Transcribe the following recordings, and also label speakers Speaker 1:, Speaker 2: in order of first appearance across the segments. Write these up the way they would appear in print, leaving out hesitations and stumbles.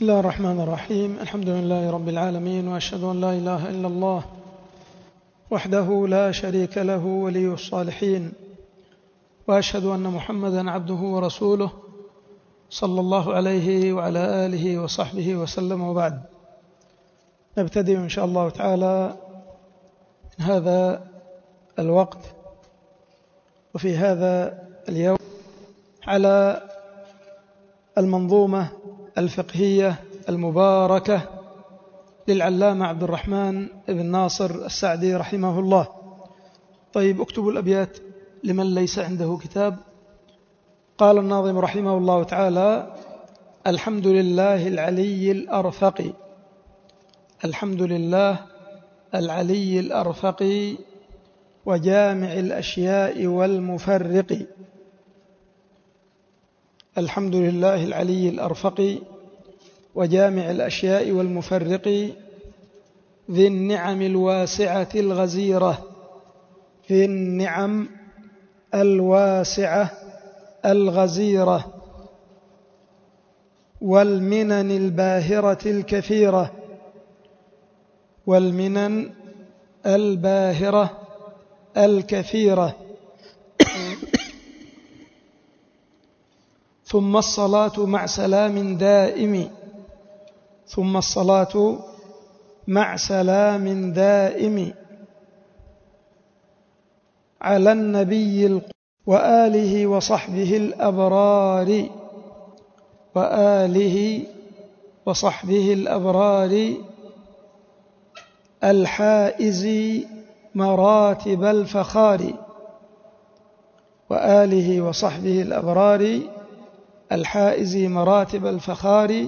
Speaker 1: بسم الله الرحمن الرحيم. الحمد لله رب العالمين، وأشهد أن لا إله إلا الله وحده لا شريك له ولي الصالحين، وأشهد أن محمدا عبده ورسوله صلى الله عليه وعلى آله وصحبه وسلم. وبعد، نبتدئ إن شاء الله تعالى من هذا الوقت وفي هذا اليوم على المنظومة الفقهية المباركة للعلامة عبد الرحمن بن ناصر السعدي رحمه الله. طيب، اكتبوا الأبيات لمن ليس عنده كتاب. قال الناظم رحمه الله تعالى: الحمد لله العلي الأرفق، الحمد لله العلي الأرفق، وجامع الأشياء والمفرق. الحمد لله العلي الأرفق، وجامع الأشياء والمفرق، ذي النعم الواسعة الغزيرة، ذي النعم الواسعة الغزيرة، والمنن الباهرة الكثيرة، والمنن الباهرة الكثيرة. ثم الصلاة مع سلام دائم، ثم الصلاة مع سلام دائم على النبي وآله وصحبه الأبرار، وآله وصحبه الأبرار، الحائز مراتب الفخار، وآله وصحبه الأبرار، الحائز مراتب الفخار.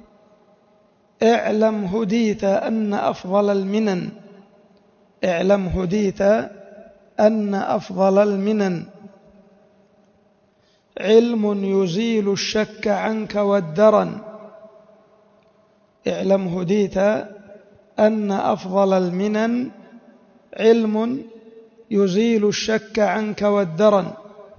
Speaker 1: اعلم هديت أن أفضل المنن، اعلم هديت أن أفضل المنن، علم يزيل الشك عنك والدرن، اعلم هديت أن أفضل المنن، علم يزيل الشك عنك والدرن،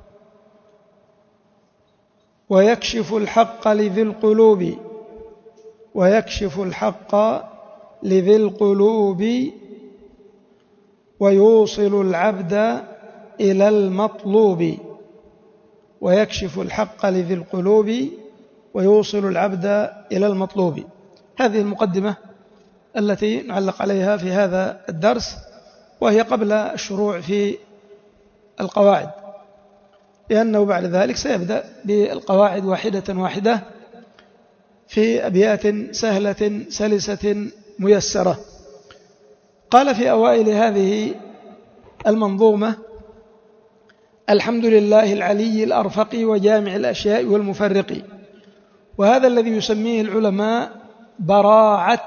Speaker 1: ويكشف الحق لذي القلوب، ويكشف الحق لذي القلوب، ويوصل العبد إلى المطلوب، ويكشف الحق لذي القلوب، ويوصل العبد إلى المطلوب. هذه المقدمة التي نعلق عليها في هذا الدرس، وهي قبل الشروع في القواعد، لأنه بعد ذلك سيبدأ بالقواعد واحدة واحدة في أبيات سهلة سلسة ميسرة. قال في أوائل هذه المنظومة: الحمد لله العلي الأرفق، وجامع الأشياء والمفرق. وهذا الذي يسميه العلماء براعة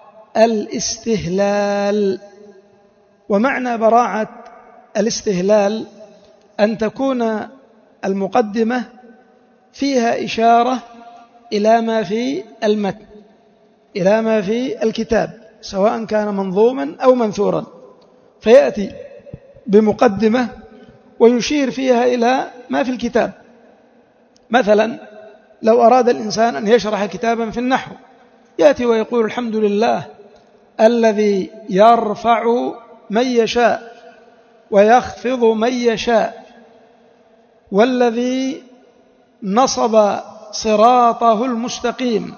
Speaker 1: الاستهلال. ومعنى براعة الاستهلال أن تكون المقدمة فيها إشارة إلى ما في المتن، إلى ما في الكتاب، سواء كان منظوما أو منثورا، فيأتي بمقدمة ويشير فيها إلى ما في الكتاب. مثلا لو أراد الإنسان أن يشرح كتابا في النحو، يأتي ويقول: الحمد لله الذي يرفع من يشاء ويخفض من يشاء، والذي نصب صراطه المستقيم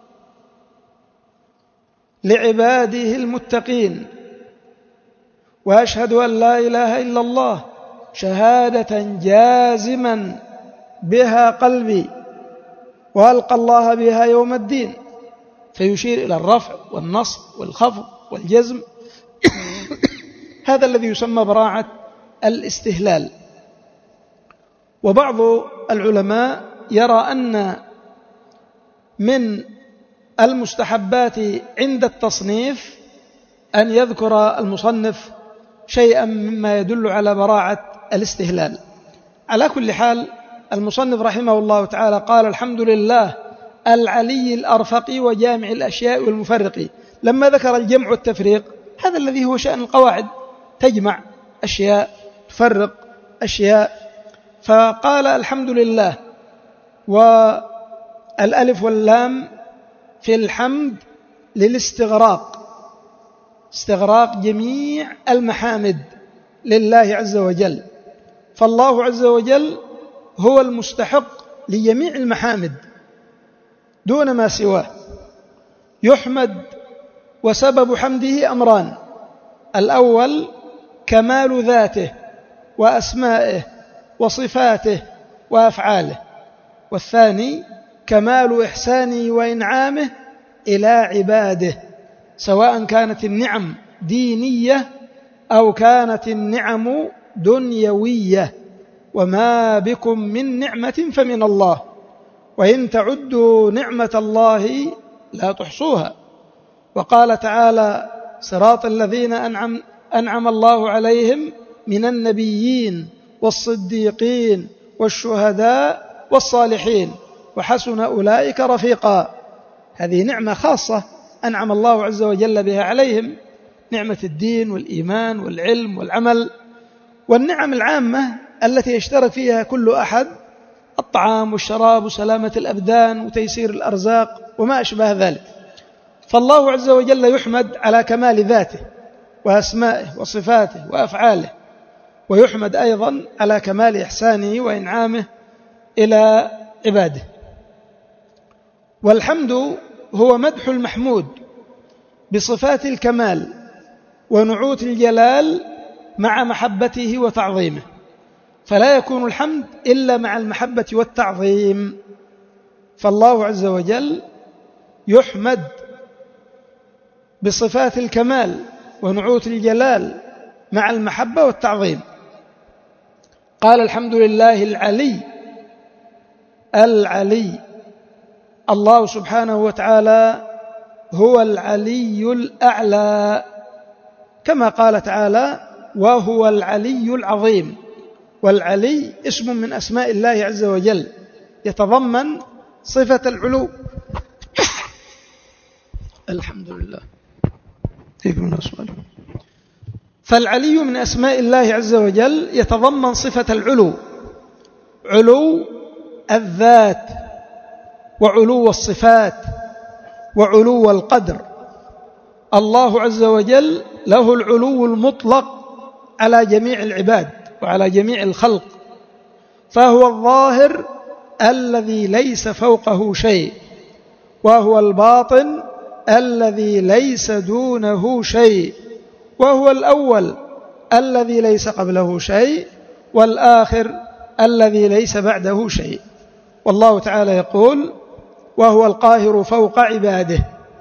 Speaker 1: لعباده المتقين، وأشهد أن لا إله إلا الله شهادة جازما بها قلبي، وألقى الله بها يوم الدين. فيشير إلى الرفع والنصب والخفض والجزم. هذا الذي يسمى براعة الاستهلال. وبعض العلماء يرى أن من المستحبات عند التصنيف أن يذكر المصنف شيئا مما يدل على براعة الاستهلال. على كل حال، المصنف رحمه الله تعالى قال: الحمد لله العلي الأرفق، وجامع الأشياء والمفرق. لما ذكر الجمع والتفريق، هذا الذي هو شأن القواعد، تجمع أشياء، تفرق أشياء. فقال: الحمد لله، والألف واللام في الحمد للاستغراق، استغراق جميع المحامد لله عز وجل، فالله عز وجل هو المستحق لجميع المحامد دون ما سواه. يحمد وسبب حمده أمران: الأول كمال ذاته وأسمائه وصفاته وأفعاله، والثاني كمال إحسانه وإنعامه إلى عباده، سواء كانت النعم دينية أو كانت النعم دنيوية. وما بكم من نعمة فمن الله وإن تعدوا نعمة الله لا تحصوها. وقال تعالى: صراط الذين أنعم الله عليهم من النبيين والصديقين والشهداء والصالحين وحسن أولئك رفيقا. هذه نعمة خاصة أنعم الله عز وجل بها عليهم، نعمة الدين والإيمان والعلم والعمل. والنعم العامة التي يشترك فيها كل أحد: الطعام والشراب وسلامة الأبدان وتيسير الأرزاق وما أشبه ذلك. فالله عز وجل يحمد على كمال ذاته وأسمائه وصفاته وأفعاله، ويحمد أيضا على كمال إحسانه وإنعامه إلى عباده. والحمد هو مدح المحمود بصفات الكمال ونعوت الجلال مع محبته وتعظيمه، فلا يكون الحمد إلا مع المحبة والتعظيم. فالله عز وجل يحمد بصفات الكمال ونعوت الجلال مع المحبة والتعظيم. قال: الحمد لله العلي. الله سبحانه وتعالى هو العلي الأعلى، كما قال تعالى: وهو العلي العظيم. والعلي اسم من أسماء الله عز وجل يتضمن صفة العلو. الحمد لله. فالعلي من أسماء الله عز وجل يتضمن صفة العلو، علو الذات وعلو الصفات وعلو القدر. الله عز وجل له العلو المطلق على جميع العباد وعلى جميع الخلق، فهو الظاهر الذي ليس فوقه شيء، وهو الباطن الذي ليس دونه شيء، وهو الأول الذي ليس قبله شيء، والآخر الذي ليس بعده شيء. والله تعالى يقول: وهو القاهر فوق عباده،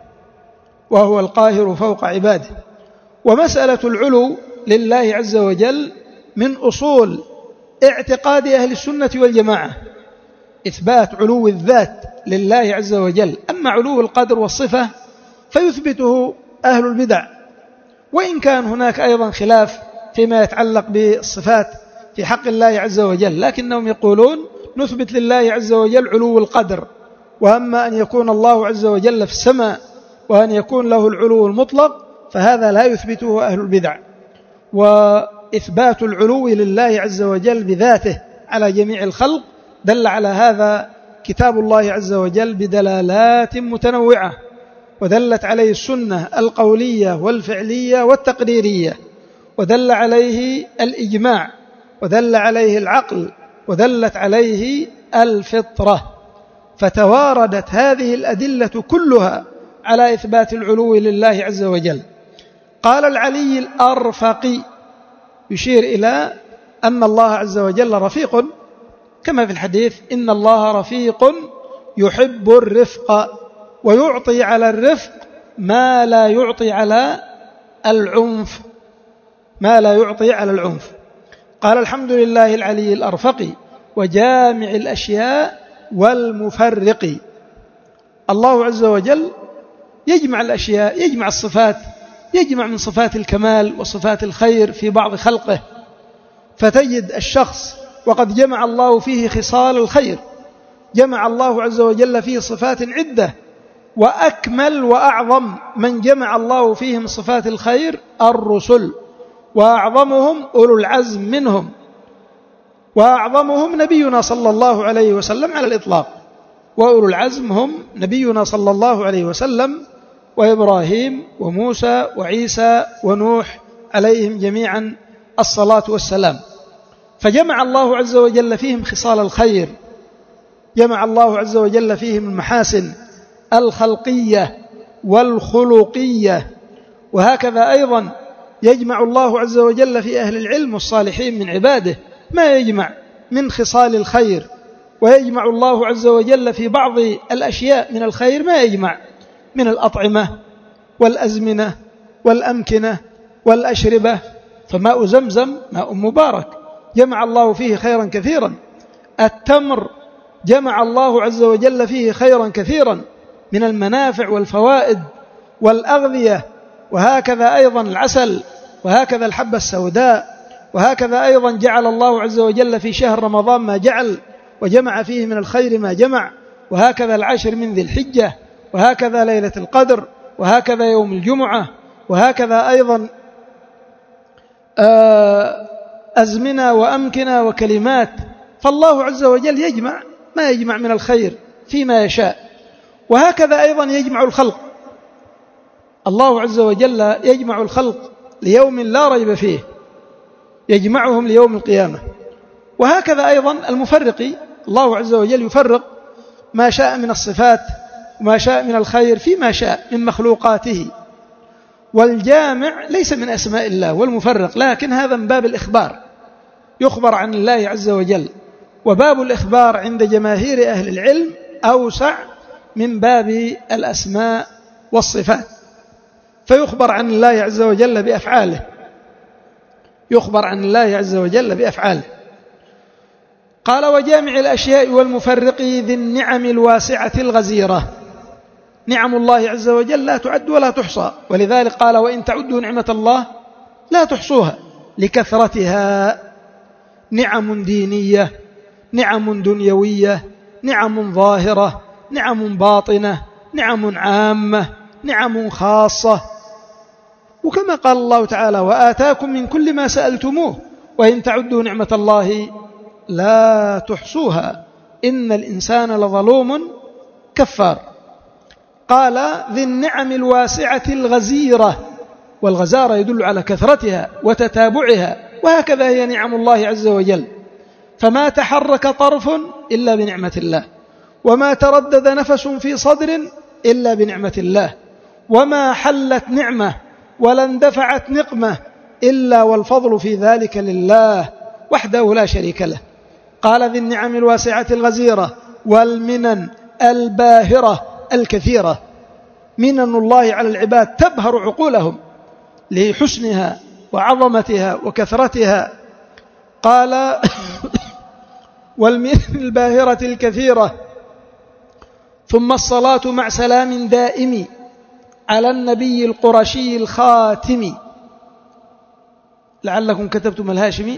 Speaker 1: وهو القاهر فوق عباده. ومسألة العلو لله عز وجل من أصول اعتقاد أهل السنة والجماعة، إثبات علو الذات لله عز وجل. أما علو القدر والصفة فيثبته أهل البدع، وإن كان هناك أيضا خلاف فيما يتعلق بالصفات في حق الله عز وجل، لكنهم يقولون نثبت لله عز وجل علو القدر، وأما أن يكون الله عز وجل في السماء وأن يكون له العلو المطلق فهذا لا يثبته أهل البدع. وإثبات العلو لله عز وجل بذاته على جميع الخلق دل على هذا كتاب الله عز وجل بدلالات متنوعة، ودلت عليه السنة القولية والفعلية والتقريرية، ودل عليه الإجماع، ودل عليه العقل، ودلت عليه الفطرة. فتواردت هذه الأدلة كلها على إثبات العلو لله عز وجل. قال: العلي الأرفق، يشير إلى أن الله عز وجل رفيق، كما في الحديث: إن الله رفيق يحب الرفق ويعطي على الرفق ما لا يعطي على العنف، ما لا يعطي على العنف. قال: الحمد لله العلي الأرفق وجامع الأشياء والمفرق. الله عز وجل يجمع الأشياء، يجمع الصفات، يجمع من صفات الكمال وصفات الخير في بعض خلقه، فتجد الشخص وقد جمع الله فيه خصال الخير، جمع الله عز وجل فيه صفات عدة، وأكمل وأعظم من جمع الله فيهم صفات الخير الرسل، وأعظمهم أولو العزم منهم، وأعظمهم نبينا صلى الله عليه وسلم على الإطلاق. وأولو العزم هم نبينا صلى الله عليه وسلم وإبراهيم وموسى وعيسى ونوح عليهم جميعا الصلاة والسلام. فجمع الله عز وجل فيهم خصال الخير، جمع الله عز وجل فيهم المحاسن الخلقية والخلقية. وهكذا أيضا يجمع الله عز وجل في أهل العلم والصالحين من عباده ما يجمع من خصال الخير، ويجمع الله عز وجل في بعض الأشياء من الخير ما يجمع من الأطعمة والأزمنة والأمكنة والأشربة. فماء زمزم ماء مبارك جمع الله فيه خيرا كثيرا. التمر جمع الله عز وجل فيه خيرا كثيرا من المنافع والفوائد والأغذية. وهكذا أيضا العسل، وهكذا الحبة السوداء، وهكذا أيضا جعل الله عز وجل في شهر رمضان ما جعل، وجمع فيه من الخير ما جمع. وهكذا العشر من ذي الحجة، وهكذا ليلة القدر، وهكذا يوم الجمعة، وهكذا أيضا أزمنة وأمكنة وكلمات. فالله عز وجل يجمع ما يجمع من الخير فيما يشاء. وهكذا أيضا يجمع الخلق، الله عز وجل يجمع الخلق ليوم لا ريب فيه، يجمعهم ليوم القيامة. وهكذا أيضا المفرق، الله عز وجل يفرق ما شاء من الصفات وما شاء من الخير فيما شاء من مخلوقاته. والجامع ليس من أسماء الله والمفرق، لكن هذا من باب الإخبار، يخبر عن الله عز وجل. وباب الإخبار عند جماهير أهل العلم أوسع من باب الأسماء والصفات، فيخبر عن الله عز وجل بأفعاله، يخبر عن الله عز وجل بأفعاله. قال وجامع الأشياء والمفرق ذي النعم الواسعة الغزيرة. نعم الله عز وجل لا تعد ولا تحصى، ولذلك قال وإن تعدوا نعمة الله لا تحصوها لكثرتها. نعم دينية، نعم دنيوية، نعم ظاهرة، نعم باطنة، نعم عامة، نعم خاصة. وكما قال الله تعالى وآتاكم من كل ما سألتموه وإن تعدوا نعمة الله لا تحصوها إن الإنسان لظلوم كفار. قال ذي النعم الواسعة الغزيرة، والغزارة يدل على كثرتها وتتابعها. وهكذا هي نعم الله عز وجل، فما تحرك طرف إلا بنعمة الله، وما تردد نفس في صدر إلا بنعمة الله، وما حلت نعمة ولا اندفعت نقمة إلا والفضل في ذلك لله وحده لا شريك له. قال ذي النعم الواسعة الغزيرة والمنن الباهرة الكثيرة. منن الله على العباد تبهر عقولهم لحسنها وعظمتها وكثرتها. قال والمنن الباهرة الكثيرة. ثم الصلاة مع سلام دائم على النبي القرشي الخاتم. لعلكم كتبتم الهاشمي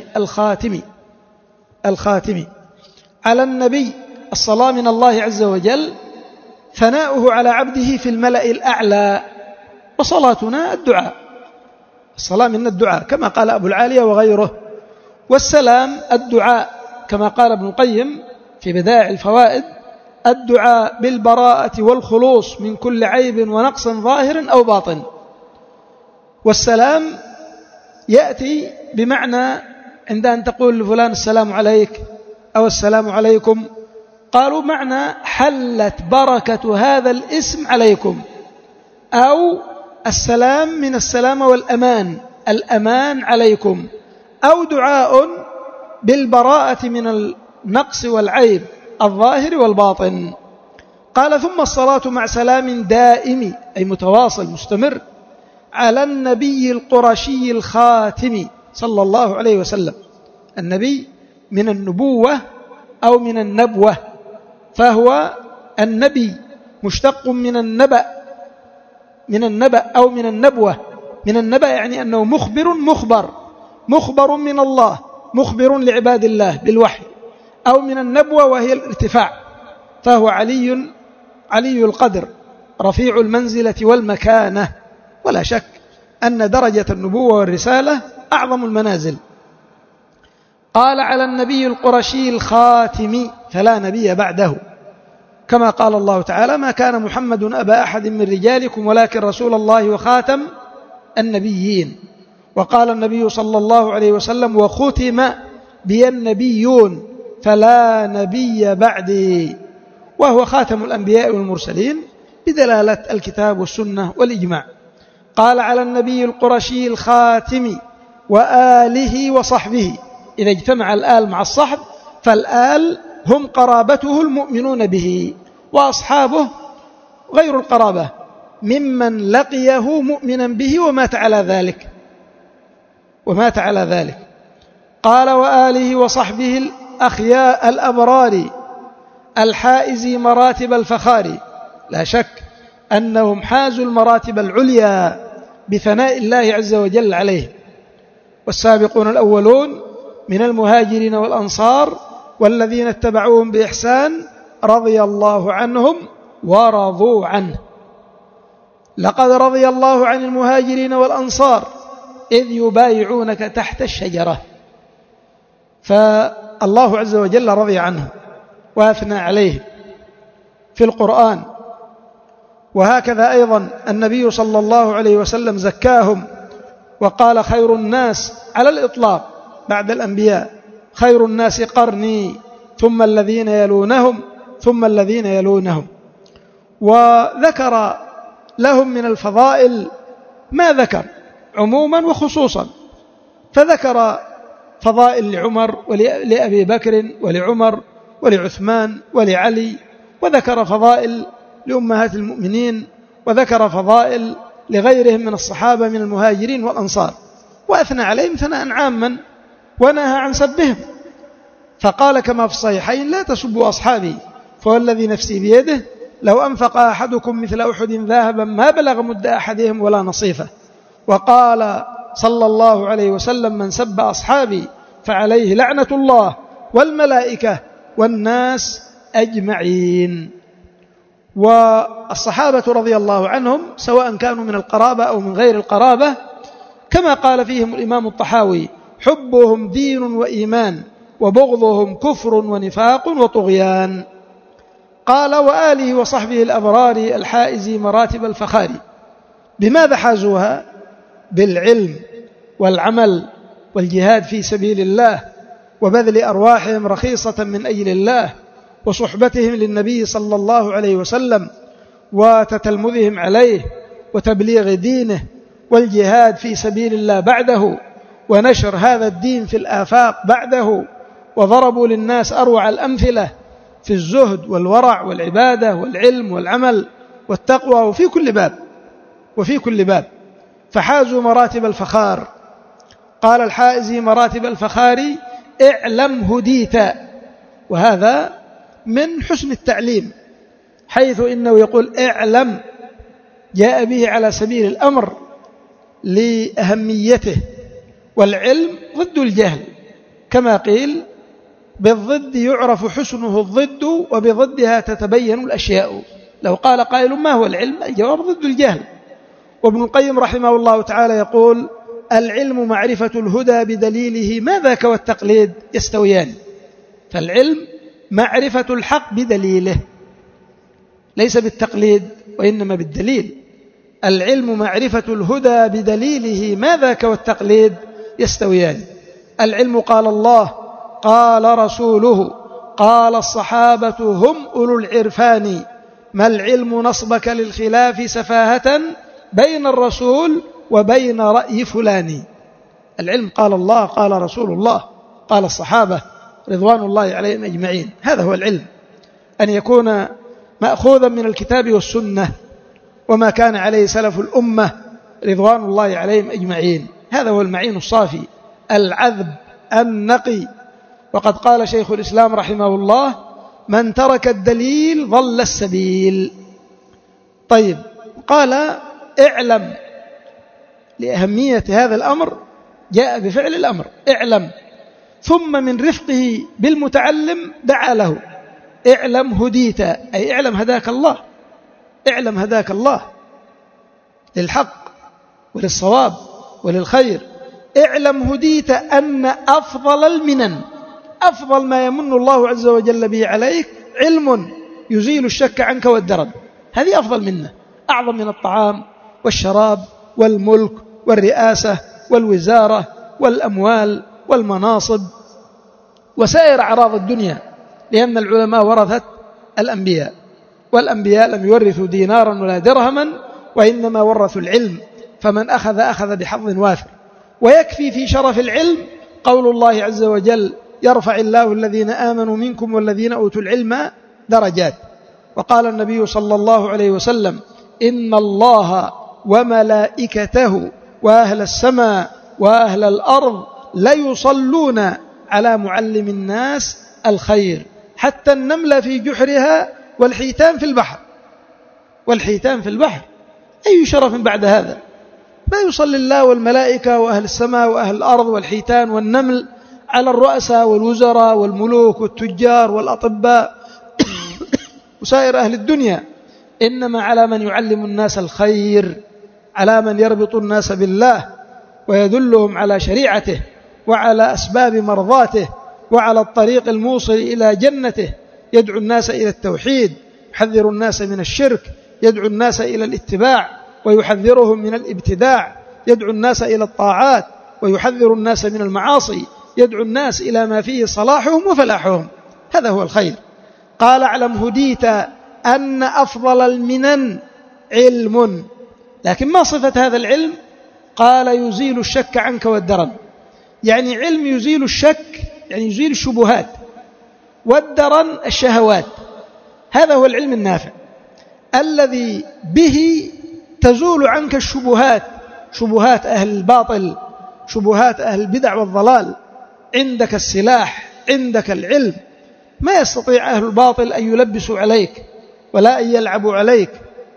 Speaker 1: الخاتم على النبي. الصلاة من الله عز وجل ثناؤه على عبده في الملأ الأعلى، وصلاتنا الدعاء. الصلاة من الدعاء كما قال أبو العالية وغيره، والسلام الدعاء كما قال ابن القيم في بدائع الفوائد الدعاء بالبراءة والخلوص من كل عيب ونقص ظاهر أو باطن. والسلام يأتي بمعنى عند أن تقول لفلان السلام عليك أو السلام عليكم، قالوا معنى حلت بركة هذا الاسم عليكم، أو السلام من السلامة والأمان، الأمان عليكم، أو دعاء بالبراءة من النقص والعيب الظاهر والباطن. قال ثم الصلاة مع سلام دائم أي متواصل مستمر على النبي القرشي الخاتم صلى الله عليه وسلم. النبي من النبوة أو من النبوة، فهو النبي مشتق من النبأ، من النبأ أو من النبوة. من النبأ يعني أنه مخبر من الله، مخبر لعباد الله بالوحي. أو من النبوة وهي الارتفاع، فهو علي القدر رفيع المنزلة والمكانة. ولا شك أن درجة النبوة والرسالة أعظم المنازل. قال على النبي القرشي الخاتم فلا نبي بعده. كما قال الله تعالى: ما كان محمد أبا أحد من رجالكم ولكن رسول الله وخاتم النبيين. وقال النبي صلى الله عليه وسلم: وختم بي النبيون فلا نبي بعدي، وهو خاتم الأنبياء والمرسلين بدلالة الكتاب والسنة والإجماع. قال: على النبي القرشي الخاتم وآله وصحبه. إذا اجتمع الآل مع الصحب فالآل هم قرابته المؤمنون به، وأصحابه غير القرابة ممن لقيه مؤمنا به ومات على ذلك. قال: وآله وصحبه الأخياء الأبرار الحائز مراتب الفخار. لا شك أنهم حازوا المراتب العليا بثناء الله عز وجل عليه. والسابقون الأولون من المهاجرين والأنصار والذين اتبعوهم بإحسان رضي الله عنهم ورضوا عنه. لقد رضي الله عن المهاجرين والأنصار إذ يبايعونك تحت الشجرة. فالله عز وجل رضي عنه وأثنى عليه في القرآن. وهكذا أيضا النبي صلى الله عليه وسلم زكاهم وقال: خير الناس على الإطلاق بعد الأنبياء خير الناس قرني ثم الذين يلونهم ثم الذين يلونهم. وذكر لهم من الفضائل ما ذكر عموما وخصوصا، فذكر فضائل لعمر ولأبي بكر ولعمر ولعثمان ولعلي، وذكر فضائل لأمهات المؤمنين، وذكر فضائل لغيرهم من الصحابة من المهاجرين والأنصار، وأثنى عليهم ثناء عاما ونهى عن سبهم. فقال كما في الصحيحين: لا تسبوا أصحابي فوالذي نفسي بيده لو أنفق أحدكم مثل أحد ذهبا ما بلغ مد أحدهم ولا نصيفه. وقال صلى الله عليه وسلم: من سب أصحابي فعليه لعنة الله والملائكة والناس أجمعين. والصحابة رضي الله عنهم سواء كانوا من القرابة أو من غير القرابة، كما قال فيهم الإمام الطحاوي: حبهم دين وإيمان وبغضهم كفر ونفاق وطغيان. قال: وآله وصحبه الأبرار الحائز مراتب الفخار. بماذا حازوها؟ بالعلم والعمل والجهاد في سبيل الله وبذل أرواحهم رخيصة من أجل الله وصحبتهم للنبي صلى الله عليه وسلم وتتلمذهم عليه وتبليغ دينه والجهاد في سبيل الله بعده ونشر هذا الدين في الآفاق بعده. وضربوا للناس أروع الأمثلة في الزهد والورع والعبادة والعلم والعمل والتقوى وفي كل باب فحازوا مراتب الفخار. قال الحائز مراتب الفخار: اعلم هديت. وهذا من حسن التعليم، حيث إنه يقول اعلم، جاء به على سبيل الأمر لأهميته. والعلم ضد الجهل، كما قيل: بالضد يعرف حسنه الضد وبضدها تتبين الأشياء. لو قال قائل: ما هو العلم؟ الجواب: ضد الجهل. وابن القيم رحمه الله تعالى يقول: العلم معرفة الهدى بدليله ما ذاك والتقليد يستويان. فالعلم معرفة الحق بدليله، ليس بالتقليد وإنما بالدليل. العلم معرفة الهدى بدليله ما ذاك والتقليد يستويان. العلم قال الله، قال رسوله، قال الصحابة هم أولو العرفان. ما العلم نصبك للخلاف سفاهة بين الرسول وبين رأي فلان. العلم قال الله، قال رسول الله، قال الصحابة رضوان الله عليهم أجمعين. هذا هو العلم، أن يكون مأخوذا من الكتاب والسنة وما كان عليه سلف الأمة رضوان الله عليهم أجمعين. هذا هو المعين الصافي العذب النقي. وقد قال شيخ الإسلام رحمه الله: من ترك الدليل ضل السبيل. طيب، قال: اعلم. لأهمية هذا الأمر جاء بفعل الأمر: اعلم. ثم من رفقه بالمتعلم دعا له: اعلم هديت، أي اعلم هداك الله، اعلم هداك الله للحق وللصواب وللخير. اعلم هديت أن أفضل المنن، أفضل ما يمن الله عز وجل به عليك علم يزيل الشك عنك والدرن. هذه أفضل منه، أعظم من الطعام والشراب والملك والرئاسة والوزارة والأموال والمناصب وسائر أعراض الدنيا، لأن العلماء ورثة الأنبياء، والأنبياء لم يورثوا دينارا ولا درهما، وإنما ورثوا العلم، فمن أخذ بحظ وافر. ويكفي في شرف العلم قول الله عز وجل: يرفع الله الذين آمنوا منكم والذين أوتوا العلم درجات. وقال النبي صلى الله عليه وسلم: إن الله وملائكته وأهل السماء وأهل الأرض ليصلون على معلم الناس الخير، حتى النملة في جحرها والحيتان في البحر. والحيتان في البحر، أي شرف بعد هذا؟ ما يصلي الله والملائكة وأهل السماء وأهل الأرض والحيتان والنمل على الرؤساء والوزراء والملوك والتجار والأطباء وسائر أهل الدنيا، إنما على من يعلم الناس الخير، على من يربط الناس بالله ويدلهم على شريعته وعلى أسباب مرضاته وعلى الطريق الموصل إلى جنته، يدعو الناس إلى التوحيد، يحذر الناس من الشرك، يدعو الناس إلى الاتباع ويحذرهم من الابتداع، يدعو الناس إلى الطاعات ويحذر الناس من المعاصي، يدعو الناس إلى ما فيه صلاحهم وفلاحهم. هذا هو الخير. قال: اعلم هديت أن أفضل المنن علم. لكن ما صفة هذا العلم؟ قال: يزيل الشك عنك والدرن. يعني علم يزيل الشك، يعني يزيل الشبهات، والدرن الشهوات. هذا هو العلم النافع الذي به تزول عنك الشبهات، شبهات أهل الباطل، شبهات أهل البدع والضلال. عندك السلاح، عندك العلم، ما يستطيع أهل الباطل أن يلبسوا عليك ولا أن يلعبوا عليك.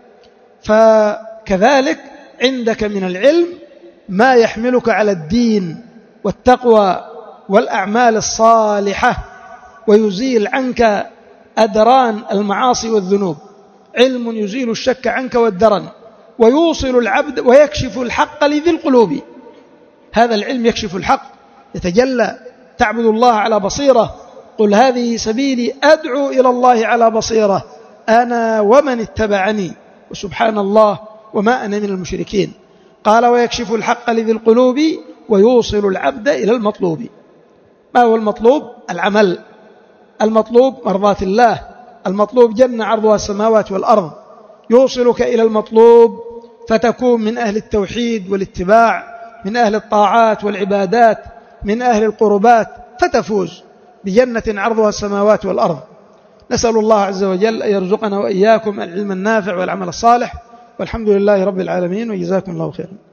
Speaker 1: فكذلك عندك من العلم ما يحملك على الدين والتقوى والأعمال الصالحة، ويزيل عنك أدران المعاصي والذنوب. علم يزيل الشك عنك والدرن، ويوصل العبد ويكشف الحق لذي القلوب. هذا العلم يكشف الحق، يتجلى. تعبد الله على بصيرة، قل هذه سبيلي أدعو إلى الله على بصيرة أنا ومن اتبعني وسبحان الله وما أنا من المشركين. قال: ويكشف الحق لذي القلوب ويوصل العبد إلى المطلوب. ما هو المطلوب؟ العمل. المطلوب مرضاة الله، المطلوب جنة عرضها السماوات والأرض. يوصلك إلى المطلوب فتكون من أهل التوحيد والاتباع، من أهل الطاعات والعبادات، من أهل القربات، فتفوز بجنة عرضها السماوات والأرض. نسأل الله عز وجل أن يرزقنا وإياكم العلم النافع والعمل الصالح، والحمد لله رب العالمين، وجزاكم الله خيرا.